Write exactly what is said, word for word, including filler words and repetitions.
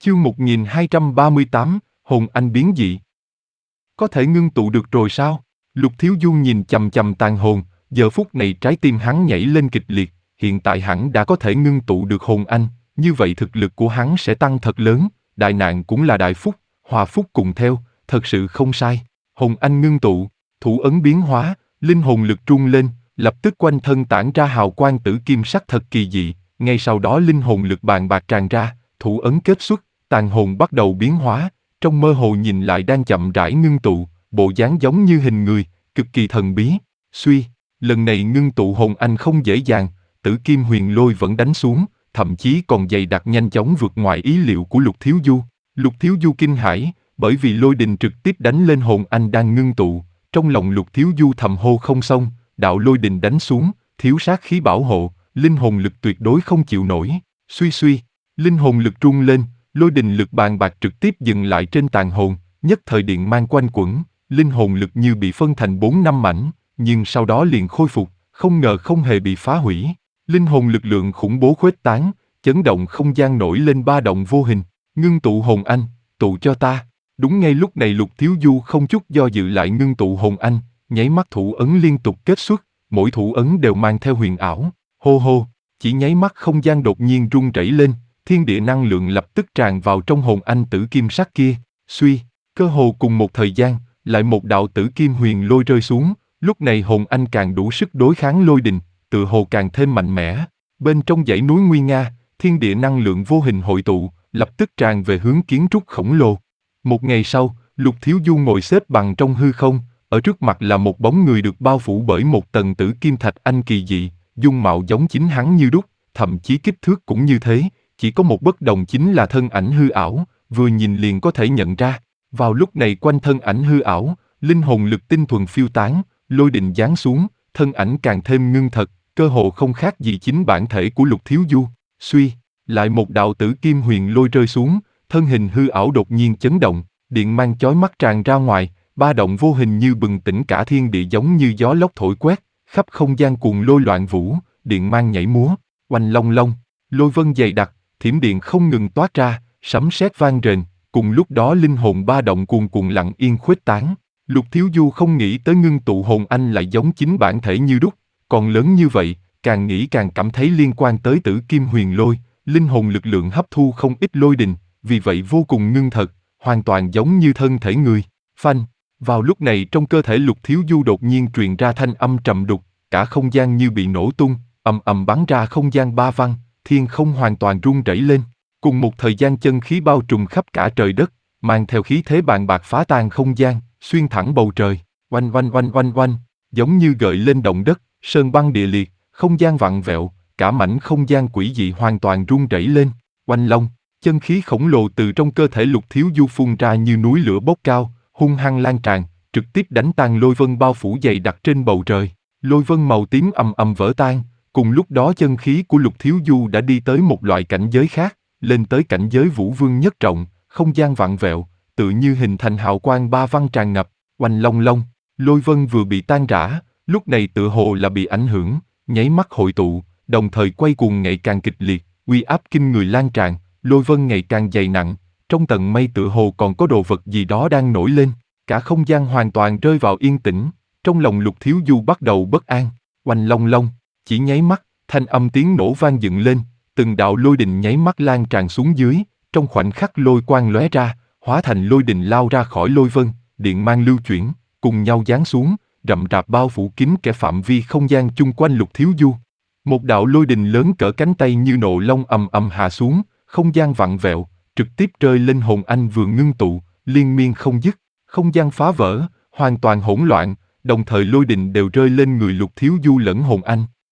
Chương một nghìn hai trăm ba mươi tám, hồn anh biến dị. Có thể ngưng tụ được rồi sao? Lục Thiếu Du nhìn chằm chằm tàn hồn, giờ phút này trái tim hắn nhảy lên kịch liệt, hiện tại hắn đã có thể ngưng tụ được hồn anh, như vậy thực lực của hắn sẽ tăng thật lớn, đại nạn cũng là đại phúc, hòa phúc cùng theo, thật sự không sai. Hồn anh ngưng tụ, thủ ấn biến hóa, linh hồn lực trung lên, lập tức quanh thân tản ra hào quang tử kim sắc thật kỳ dị, ngay sau đó linh hồn lực bàn bạc tràn ra, thủ ấn kết xuất, tàn hồn bắt đầu biến hóa, trong mơ hồ nhìn lại đang chậm rãi ngưng tụ, bộ dáng giống như hình người, cực kỳ thần bí. Suy, lần này ngưng tụ hồn anh không dễ dàng, tử kim huyền lôi vẫn đánh xuống, thậm chí còn dày đặc nhanh chóng vượt ngoài ý liệu của Lục Thiếu Du. Lục Thiếu Du kinh hãi, bởi vì lôi đình trực tiếp đánh lên hồn anh đang ngưng tụ, trong lòng Lục Thiếu Du thầm hô không xong, đạo lôi đình đánh xuống, thiếu sát khí bảo hộ, linh hồn lực tuyệt đối không chịu nổi. Suy suy, linh hồn lực rung lên, lôi đình lực bàn bạc trực tiếp dừng lại trên tàn hồn, nhất thời điện mang quanh quẩn, linh hồn lực như bị phân thành bốn năm mảnh, nhưng sau đó liền khôi phục, không ngờ không hề bị phá hủy. Linh hồn lực lượng khủng bố khuếch tán, chấn động không gian nổi lên ba động vô hình, ngưng tụ hồn anh, tụ cho ta. Đúng ngay lúc này Lục Thiếu Du không chút do dự lại ngưng tụ hồn anh, nháy mắt thủ ấn liên tục kết xuất, mỗi thủ ấn đều mang theo huyền ảo. Hô hô, chỉ nháy mắt không gian đột nhiên rung rẩy lên, thiên địa năng lượng lập tức tràn vào trong hồn anh tử kim sắc kia. Suy, cơ hồ cùng một thời gian, lại một đạo tử kim huyền lôi rơi xuống, lúc này hồn anh càng đủ sức đối kháng lôi đình, tự hồ càng thêm mạnh mẽ. Bên trong dãy núi nguy nga, thiên địa năng lượng vô hình hội tụ, lập tức tràn về hướng kiến trúc khổng lồ. Một ngày sau, Lục Thiếu Du ngồi xếp bằng trong hư không, ở trước mặt là một bóng người được bao phủ bởi một tầng tử kim thạch anh kỳ dị, dung mạo giống chính hắn như đúc, thậm chí kích thước cũng như thế, chỉ có một bất đồng chính là thân ảnh hư ảo, vừa nhìn liền có thể nhận ra. Vào lúc này quanh thân ảnh hư ảo, linh hồn lực tinh thuần phiêu tán, lôi đình giáng xuống, thân ảnh càng thêm ngưng thật, cơ hồ không khác gì chính bản thể của Lục Thiếu Du. Suy, lại một đạo tử kim huyền lôi rơi xuống, thân hình hư ảo đột nhiên chấn động, điện mang chói mắt tràn ra ngoài, ba động vô hình như bừng tỉnh cả thiên địa giống như gió lốc thổi quét, khắp không gian cuồng lôi loạn vũ, điện mang nhảy múa, oanh long long, lôi vân dày đặc, thiểm điện không ngừng toát ra, sấm sét vang rền, cùng lúc đó linh hồn ba động cuồn cuộn lặng yên khuếch tán. Lục Thiếu Du không nghĩ tới ngưng tụ hồn anh lại giống chính bản thể như đúc, còn lớn như vậy, càng nghĩ càng cảm thấy liên quan tới tử kim huyền lôi, linh hồn lực lượng hấp thu không ít lôi đình, vì vậy vô cùng ngưng thật, hoàn toàn giống như thân thể người. Phanh, vào lúc này trong cơ thể Lục Thiếu Du đột nhiên truyền ra thanh âm trầm đục, cả không gian như bị nổ tung, ầm ầm bắn ra không gian ba văng, thiên không hoàn toàn rung rẩy lên. Cùng một thời gian chân khí bao trùm khắp cả trời đất, mang theo khí thế bàn bạc phá tan không gian, xuyên thẳng bầu trời, oanh oanh oanh oanh oanh, giống như gợi lên động đất, sơn băng địa liệt, không gian vặn vẹo, cả mảnh không gian quỷ dị hoàn toàn rung rẩy lên. Oanh long, chân khí khổng lồ từ trong cơ thể Lục Thiếu Du phun ra như núi lửa bốc cao, hung hăng lan tràn, trực tiếp đánh tan lôi vân bao phủ dày đặc trên bầu trời. Lôi vân màu tím ầm ầm vỡ tan, cùng lúc đó chân khí của Lục Thiếu Du đã đi tới một loại cảnh giới khác, lên tới cảnh giới vũ vương nhất trọng, không gian vặn vẹo, tự như hình thành hào quang ba văng tràn ngập. Oanh long long, lôi vân vừa bị tan rã, lúc này tựa hồ là bị ảnh hưởng, nháy mắt hội tụ, đồng thời quay cuồng ngày càng kịch liệt, uy áp kinh người lan tràn, lôi vân ngày càng dày nặng, trong tầng mây tựa hồ còn có đồ vật gì đó đang nổi lên, cả không gian hoàn toàn rơi vào yên tĩnh, trong lòng Lục Thiếu Du bắt đầu bất an. Oanh long long, chỉ nháy mắt, thanh âm tiếng nổ vang dựng lên, từng đạo lôi đình nháy mắt lan tràn xuống dưới, trong khoảnh khắc lôi quang lóe ra, hóa thành lôi đình lao ra khỏi lôi vân, điện mang lưu chuyển, cùng nhau giáng xuống, rậm rạp bao phủ kín kẽ phạm vi không gian chung quanh Lục Thiếu Du. Một đạo lôi đình lớn cỡ cánh tay như nộ long ầm ầm hạ xuống, không gian vặn vẹo, trực tiếp rơi lên hồn anh vừa ngưng tụ, liên miên không dứt, không gian phá vỡ, hoàn toàn hỗn loạn, đồng thời lôi đình đều rơi lên người Lục Thiếu Du lẫn hồn anh,